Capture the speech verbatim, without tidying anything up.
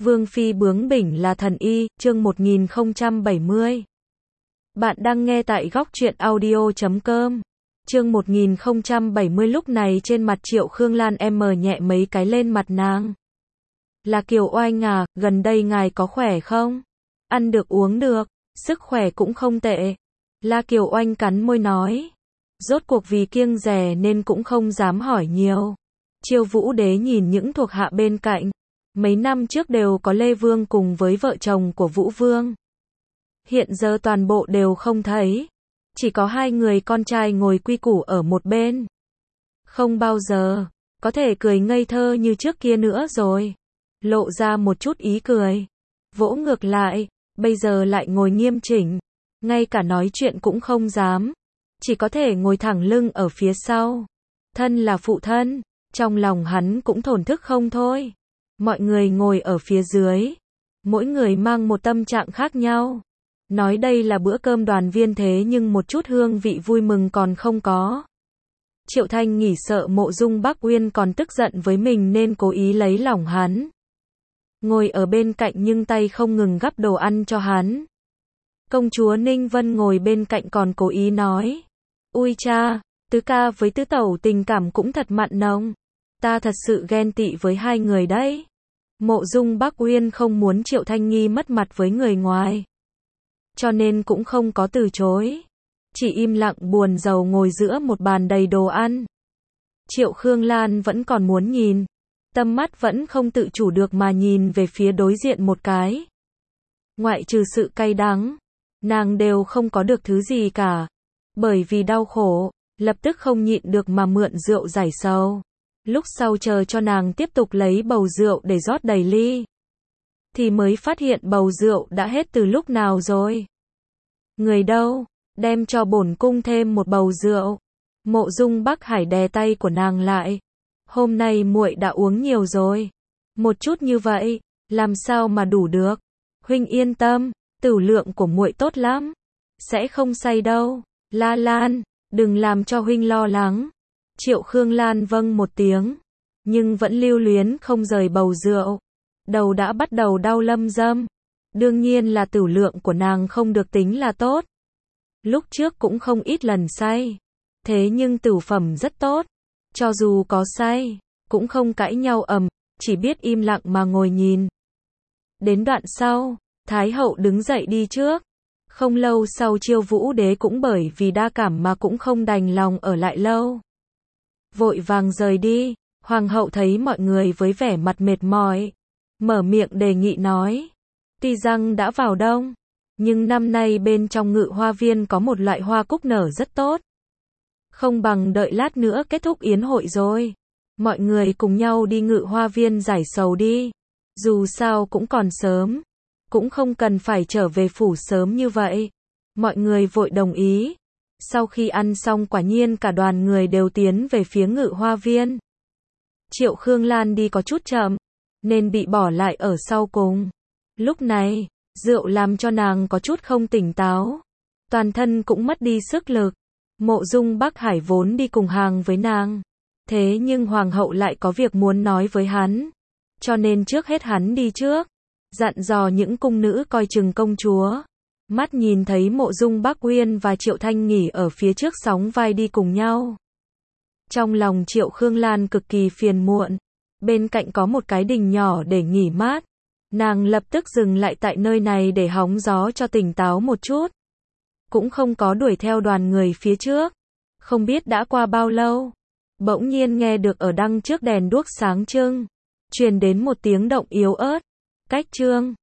Vương phi bướng bỉnh là thần y, chương một nghìn không trăm bảy mươi. Bạn đang nghe tại góc truyện audio chấm com. Chương một nghìn không trăm bảy mươi. Lúc này trên mặt Triệu Khương Lan em mờ nhẹ mấy cái lên mặt nàng. Là Kiều Oanh à, gần đây ngài có khỏe không? Ăn được uống được, sức khỏe cũng không tệ. La Kiều Oanh cắn môi nói. Rốt cuộc vì kiêng dè nên cũng không dám hỏi nhiều. Chiêu Vũ Đế nhìn những thuộc hạ bên cạnh. Mấy năm trước đều có Lê Vương cùng với vợ chồng của Vũ Vương. Hiện giờ toàn bộ đều không thấy. Chỉ có hai người con trai ngồi quy củ ở một bên. Không bao giờ có thể cười ngây thơ như trước kia nữa rồi. Lộ ra một chút ý cười. Vỗ ngược lại, bây giờ lại ngồi nghiêm chỉnh. Ngay cả nói chuyện cũng không dám. Chỉ có thể ngồi thẳng lưng ở phía sau. Thân là phụ thân, trong lòng hắn cũng thổn thức không thôi. Mọi người ngồi ở phía dưới. Mỗi người mang một tâm trạng khác nhau. Nói đây là bữa cơm đoàn viên thế nhưng một chút hương vị vui mừng còn không có. Triệu Thanh Nghỉ sợ Mộ Dung Bắc Uyên còn tức giận với mình nên cố ý lấy lòng hắn. Ngồi ở bên cạnh nhưng tay không ngừng gắp đồ ăn cho hắn. Công chúa Ninh Vân ngồi bên cạnh còn cố ý nói. Ui cha, tứ ca với tứ tẩu tình cảm cũng thật mặn nồng. Ta thật sự ghen tị với hai người đấy. Mộ Dung Bắc Uyên không muốn Triệu Thanh Nghi mất mặt với người ngoài. Cho nên cũng không có từ chối. Chỉ im lặng buồn rầu ngồi giữa một bàn đầy đồ ăn. Triệu Khương Lan vẫn còn muốn nhìn. Tâm mắt vẫn không tự chủ được mà nhìn về phía đối diện một cái. Ngoại trừ sự cay đắng, nàng đều không có được thứ gì cả. Bởi vì đau khổ, lập tức không nhịn được mà mượn rượu giải sầu. Lúc sau chờ cho nàng tiếp tục lấy bầu rượu để rót đầy ly. Thì mới phát hiện bầu rượu đã hết từ lúc nào rồi. Người đâu, đem cho bổn cung thêm một bầu rượu. Mộ Dung Bắc Hải đè tay của nàng lại. Hôm nay muội đã uống nhiều rồi. Một chút như vậy, làm sao mà đủ được. Huynh yên tâm, tửu lượng của muội tốt lắm. Sẽ không say đâu. La Lan, đừng làm cho huynh lo lắng. Triệu Khương Lan vâng một tiếng. Nhưng vẫn lưu luyến không rời bầu rượu. Đầu đã bắt đầu đau lâm dâm. Đương nhiên là tửu lượng của nàng không được tính là tốt. Lúc trước cũng không ít lần say. Thế nhưng tửu phẩm rất tốt. Cho dù có say, cũng không cãi nhau ầm, chỉ biết im lặng mà ngồi nhìn. Đến đoạn sau, Thái hậu đứng dậy đi trước. Không lâu sau Chiêu Vũ Đế cũng bởi vì đa cảm mà cũng không đành lòng ở lại lâu. Vội vàng rời đi, Hoàng hậu thấy mọi người với vẻ mặt mệt mỏi. Mở miệng đề nghị nói. Tuy rằng đã vào đông, nhưng năm nay bên trong Ngự Hoa Viên có một loại hoa cúc nở rất tốt. Không bằng đợi lát nữa kết thúc yến hội rồi. Mọi người cùng nhau đi Ngự Hoa Viên giải sầu đi. Dù sao cũng còn sớm. Cũng không cần phải trở về phủ sớm như vậy. Mọi người vội đồng ý. Sau khi ăn xong quả nhiên cả đoàn người đều tiến về phía Ngự Hoa Viên. Triệu Khương Lan đi có chút chậm, nên bị bỏ lại ở sau cùng. Lúc này, rượu làm cho nàng có chút không tỉnh táo. Toàn thân cũng mất đi sức lực. Mộ Dung Bắc Hải vốn đi cùng hàng với nàng. Thế nhưng Hoàng hậu lại có việc muốn nói với hắn. Cho nên trước hết hắn đi trước. Dặn dò những cung nữ coi chừng công chúa. Mắt nhìn thấy Mộ Dung Bắc Uyên và Triệu Thanh Nghỉ ở phía trước sóng vai đi cùng nhau. Trong lòng Triệu Khương Lan cực kỳ phiền muộn. Bên cạnh có một cái đình nhỏ để nghỉ mát. Nàng lập tức dừng lại tại nơi này để hóng gió cho tỉnh táo một chút. Cũng không có đuổi theo đoàn người phía trước. Không biết đã qua bao lâu. Bỗng nhiên nghe được ở đằng trước đèn đuốc sáng trưng. Truyền đến một tiếng động yếu ớt. Cách trương.